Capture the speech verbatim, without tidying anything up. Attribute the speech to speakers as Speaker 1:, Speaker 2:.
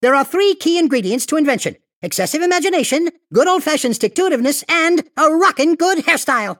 Speaker 1: There are three key ingredients to invention: excessive imagination, good old-fashioned stick-to-itiveness, and a rockin' good hairstyle.